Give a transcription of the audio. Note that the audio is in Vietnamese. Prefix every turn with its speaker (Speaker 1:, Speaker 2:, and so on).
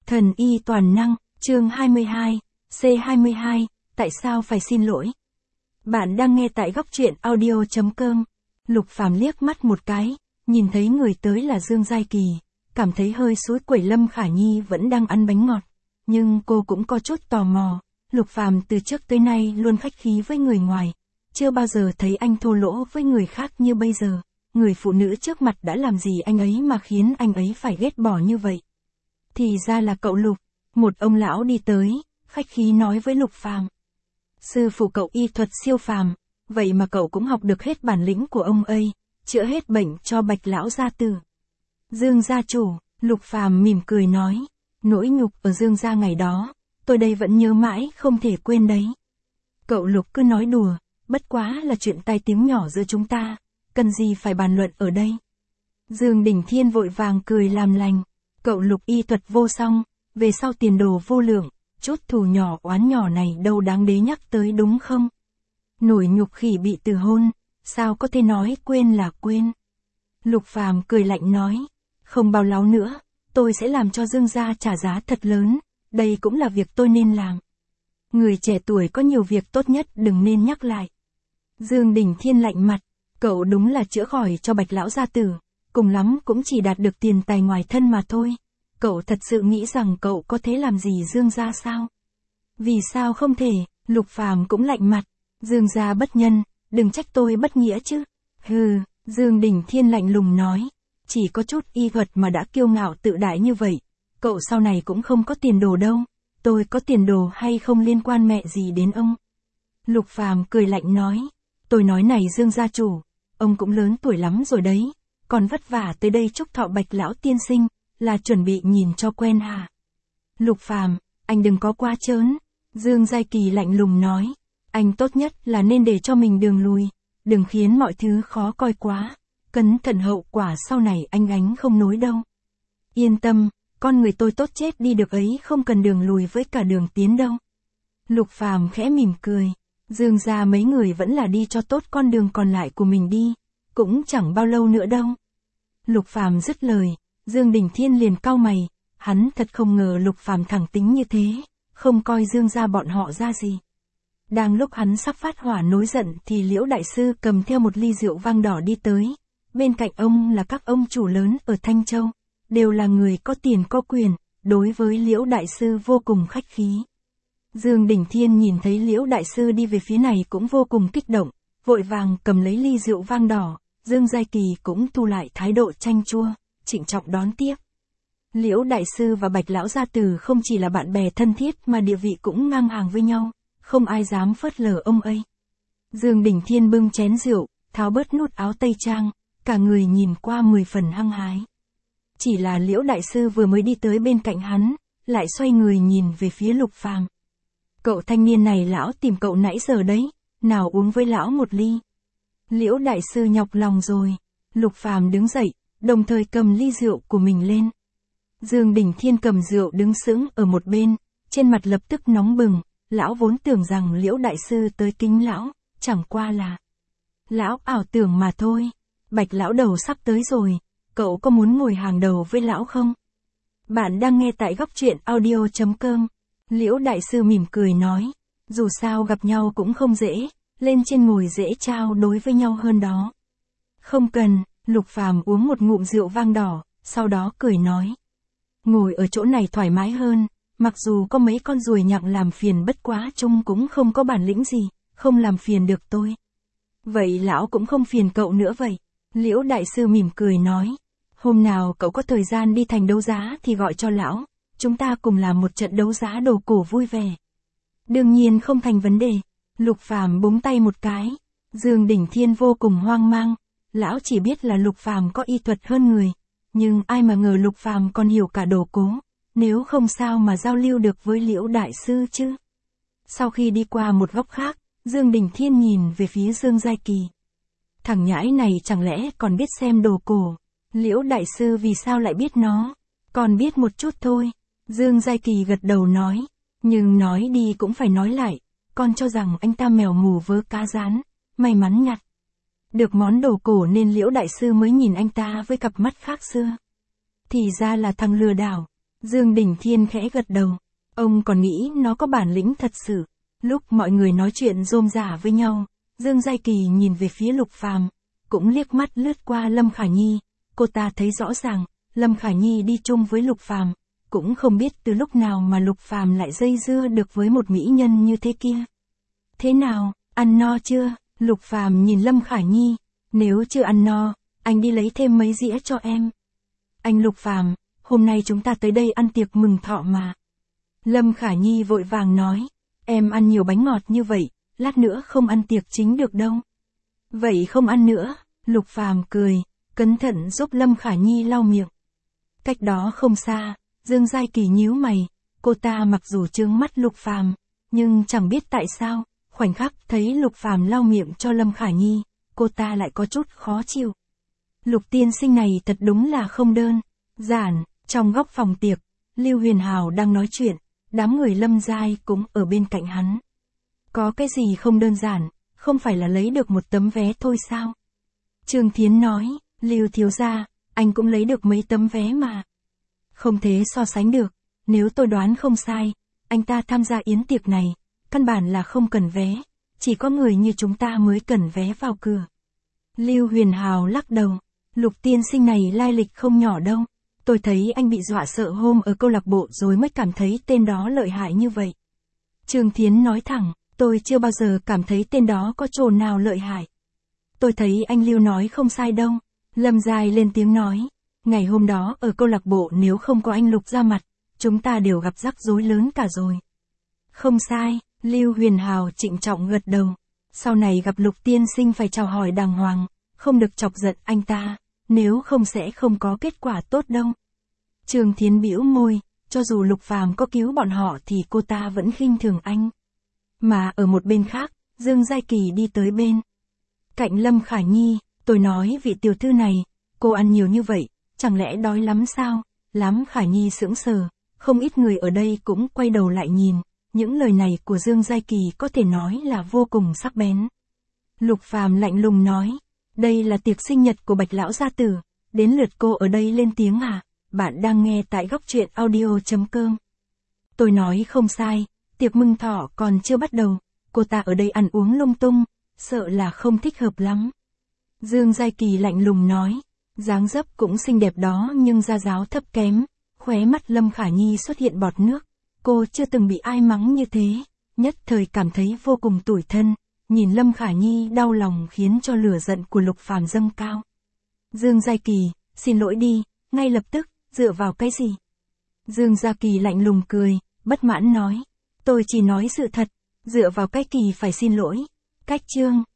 Speaker 1: Thần y toàn năng, chương 22, C22, tại sao phải xin lỗi? Bạn đang nghe tại góc truyện audio.com. Lục Phàm liếc mắt một cái, nhìn thấy người tới là Dương Giai Kỳ, cảm thấy hơi xối quẩy. Lâm Khả Nhi vẫn đang ăn bánh ngọt, nhưng cô cũng có chút tò mò. Lục Phàm từ trước tới nay luôn khách khí với người ngoài, chưa bao giờ thấy anh thô lỗ với người khác như bây giờ. Người phụ nữ trước mặt đã làm gì anh ấy mà khiến anh ấy phải ghét bỏ như vậy? Thì ra là cậu Lục. Một ông lão đi tới, khách khí nói với Lục Phàm. Sư phụ cậu y thuật siêu phàm, vậy mà cậu cũng học được hết bản lĩnh của ông ấy, chữa hết bệnh cho Bạch lão gia tử. Dương gia chủ, Lục Phàm mỉm cười nói, nỗi nhục ở Dương gia ngày đó, tôi đây vẫn nhớ mãi không thể quên đấy. Cậu Lục cứ nói đùa, bất quá là chuyện tai tiếng nhỏ giữa chúng ta, cần gì phải bàn luận ở đây. Dương Đình Thiên vội vàng cười làm lành, cậu Lục y thuật vô song, về sau tiền đồ vô lượng, chút thù nhỏ oán nhỏ này đâu đáng đế nhắc tới đúng không? Nổi nhục khỉ bị từ hôn, sao có thể nói quên là quên. Lục Phàm cười lạnh nói, không bao lâu nữa, tôi sẽ làm cho Dương gia trả giá thật lớn, đây cũng là việc tôi nên làm. Người trẻ tuổi có nhiều việc tốt nhất đừng nên nhắc lại. Dương Đình Thiên lạnh mặt, cậu đúng là chữa khỏi cho Bạch lão gia tử, cùng lắm cũng chỉ đạt được tiền tài ngoài thân mà thôi. Cậu thật sự nghĩ rằng cậu có thể làm gì Dương gia sao? Vì sao không thể? Lục Phàm cũng lạnh mặt, Dương gia bất nhân, đừng trách tôi bất nghĩa chứ. Hừ, Dương Đình Thiên lạnh lùng nói, chỉ có chút y thuật mà đã kiêu ngạo tự đại như vậy, cậu sau này cũng không có tiền đồ đâu. Tôi có tiền đồ hay không liên quan mẹ gì đến ông. Lục Phàm cười lạnh nói, tôi nói này Dương gia chủ, ông cũng lớn tuổi lắm rồi đấy, còn vất vả tới đây chúc thọ Bạch lão tiên sinh, là chuẩn bị nhìn cho quen hả? Lục Phàm, anh đừng có quá trớn. Dương Giai Kỳ lạnh lùng nói, anh tốt nhất là nên để cho mình đường lùi, đừng khiến mọi thứ khó coi quá, cẩn thận hậu quả sau này anh gánh không nổi đâu. Yên tâm, con người tôi tốt chết đi được ấy, không cần đường lùi với cả đường tiến đâu. Lục Phàm khẽ mỉm cười, Dương gia mấy người vẫn là đi cho tốt con đường còn lại của mình đi, cũng chẳng bao lâu nữa đâu. Lục Phàm dứt lời, Dương Đình Thiên liền cau mày, hắn thật không ngờ Lục Phàm thẳng tính như thế, không coi Dương gia bọn họ ra gì. Đang lúc hắn sắp phát hỏa nổi giận thì Liễu đại sư cầm theo một ly rượu vang đỏ đi tới, bên cạnh ông là các ông chủ lớn ở Thanh Châu, đều là người có tiền có quyền, đối với Liễu đại sư vô cùng khách khí. Dương Đình Thiên nhìn thấy Liễu đại sư đi về phía này cũng vô cùng kích động, vội vàng cầm lấy ly rượu vang đỏ, Dương Giai Kỳ cũng thu lại thái độ chanh chua, trịnh trọng đón tiếp. Liễu đại sư và Bạch lão gia tử không chỉ là bạn bè thân thiết mà địa vị cũng ngang hàng với nhau, không ai dám phớt lờ ông ấy. Dương Đình Thiên bưng chén rượu, tháo bớt nút áo tây trang, cả người nhìn qua 10 phần hăng hái. Chỉ là Liễu đại sư vừa mới đi tới bên cạnh hắn, lại xoay người nhìn về phía Lục Phàm. Cậu thanh niên này lão tìm cậu nãy giờ đấy, nào uống với lão một ly. Liễu đại sư nhọc lòng rồi. Lục Phàm đứng dậy, đồng thời cầm ly rượu của mình lên. Dương Đình Thiên cầm rượu đứng sững ở một bên, trên mặt lập tức nóng bừng, lão vốn tưởng rằng Liễu đại sư tới kính lão, chẳng qua là lão ảo tưởng mà thôi. Bạch lão đầu sắp tới rồi, cậu có muốn ngồi hàng đầu với lão không? Bạn đang nghe tại góc truyện audio.com. Liễu đại sư mỉm cười nói, dù sao gặp nhau cũng không dễ, lên trên ngồi dễ trao đối với nhau hơn đó. Không cần. Lục Phàm uống một ngụm rượu vang đỏ, sau đó cười nói, ngồi ở chỗ này thoải mái hơn, mặc dù có mấy con ruồi nhặng làm phiền bất quá chung cũng không có bản lĩnh gì, không làm phiền được tôi. Vậy lão cũng không phiền cậu nữa vậy. Liễu đại sư mỉm cười nói, hôm nào cậu có thời gian đi thành đấu giá thì gọi cho lão, chúng ta cùng làm một trận đấu giá đồ cổ vui vẻ. Đương nhiên không thành vấn đề. Lục Phàm búng tay một cái. Dương Đình Thiên vô cùng hoang mang, lão chỉ biết là Lục Phàm có y thuật hơn người, nhưng ai mà ngờ Lục Phàm còn hiểu cả đồ cố, nếu không sao mà giao lưu được với Liễu đại sư chứ. Sau khi đi qua một góc khác, Dương Đình Thiên nhìn về phía Dương Giai Kỳ. Thằng nhãi này chẳng lẽ còn biết xem đồ cổ? Liễu đại sư vì sao lại biết nó? Còn biết một chút thôi. Dương Giai Kỳ gật đầu nói, nhưng nói đi cũng phải nói lại, con cho rằng anh ta mèo mù vớ cá rán, may mắn nhặt được món đồ cổ nên Liễu đại sư mới nhìn anh ta với cặp mắt khác xưa. Thì ra là thằng lừa đảo. Dương Đình Thiên khẽ gật đầu. Ông còn nghĩ nó có bản lĩnh thật sự. Lúc mọi người nói chuyện rôm rả với nhau, Dương Giai Kỳ nhìn về phía Lục Phàm, cũng liếc mắt lướt qua Lâm Khả Nhi. Cô ta thấy rõ ràng, Lâm Khả Nhi đi chung với Lục Phàm, cũng không biết từ lúc nào mà Lục Phàm lại dây dưa được với một mỹ nhân như thế kia. Thế nào, ăn no chưa? Lục Phàm nhìn Lâm Khả Nhi. Nếu chưa ăn no, anh đi lấy thêm mấy dĩa cho em. Anh Lục Phàm, hôm nay chúng ta tới đây ăn tiệc mừng thọ mà. Lâm Khả Nhi vội vàng nói, em ăn nhiều bánh ngọt như vậy, lát nữa không ăn tiệc chính được đâu. Vậy không ăn nữa, Lục Phàm cười, cẩn thận giúp Lâm Khả Nhi lau miệng. Cách đó không xa, Dương Giai Kỳ nhíu mày, cô ta mặc dù trướng mắt Lục Phàm, nhưng chẳng biết tại sao, khoảnh khắc thấy Lục Phàm lau miệng cho Lâm Khả Nhi, cô ta lại có chút khó chịu. Lục tiên sinh này thật đúng là không đơn giản. Trong góc phòng tiệc, Lưu Huyền Hào đang nói chuyện, đám người Lâm Giai cũng ở bên cạnh hắn. Có cái gì không đơn giản, không phải là lấy được một tấm vé thôi sao? Trương Thiến nói, Lưu thiếu gia, anh cũng lấy được mấy tấm vé mà. Không thể so sánh được, nếu tôi đoán không sai, anh ta tham gia yến tiệc này, căn bản là không cần vé, chỉ có người như chúng ta mới cần vé vào cửa. Lưu Huyền Hào lắc đầu, Lục tiên sinh này lai lịch không nhỏ đâu. Tôi thấy anh bị dọa sợ hôm ở câu lạc bộ rồi mới cảm thấy tên đó lợi hại như vậy. Trương Thiến nói thẳng, tôi chưa bao giờ cảm thấy tên đó có chỗ nào lợi hại. Tôi thấy anh Lưu nói không sai đâu. Lâm Giai lên tiếng nói, ngày hôm đó ở câu lạc bộ nếu không có anh Lục ra mặt, chúng ta đều gặp rắc rối lớn cả rồi. Không sai, Lưu Huyền Hào trịnh trọng gật đầu. Sau này gặp Lục tiên sinh phải chào hỏi đàng hoàng, không được chọc giận anh ta, nếu không sẽ không có kết quả tốt đâu. Trương Thiến bĩu môi, cho dù Lục Phàm có cứu bọn họ thì cô ta vẫn khinh thường anh. Mà ở một bên khác, Dương Giai Kỳ đi tới bên cạnh Lâm Khả Nhi, tôi nói vị tiểu thư này, cô ăn nhiều như vậy, chẳng lẽ đói lắm sao? Lâm Khả Nhi sững sờ, không ít người ở đây cũng quay đầu lại nhìn, những lời này của Dương Giai Kỳ có thể nói là vô cùng sắc bén. Lục Phàm lạnh lùng nói, đây là tiệc sinh nhật của Bạch lão gia tử, đến lượt cô ở đây lên tiếng à? Bạn đang nghe tại góc truyện audio.com. Tôi nói không sai, tiệc mừng thọ còn chưa bắt đầu, cô ta ở đây ăn uống lung tung, sợ là không thích hợp lắm. Dương Giai Kỳ lạnh lùng nói, dáng dấp cũng xinh đẹp đó nhưng da giáo thấp kém, khóe mắt Lâm Khả Nhi xuất hiện bọt nước, cô chưa từng bị ai mắng như thế, nhất thời cảm thấy vô cùng tủi thân, nhìn Lâm Khả Nhi đau lòng khiến cho lửa giận của Lục Phàm dâng cao. Dương Giai Kỳ, xin lỗi đi, ngay lập tức. Dựa vào cái gì? Dương Gia Kỳ lạnh lùng cười, bất mãn nói. Tôi chỉ nói sự thật, dựa vào cái kỳ phải xin lỗi. Cách chương